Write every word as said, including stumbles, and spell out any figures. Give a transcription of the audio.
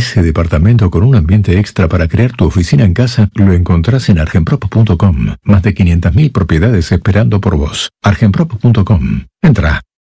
Ese departamento con un ambiente extra para crear tu oficina en casa lo encontrás en argenprop punto com. Más de quinientas mil propiedades esperando por vos. argenprop punto com. Entra,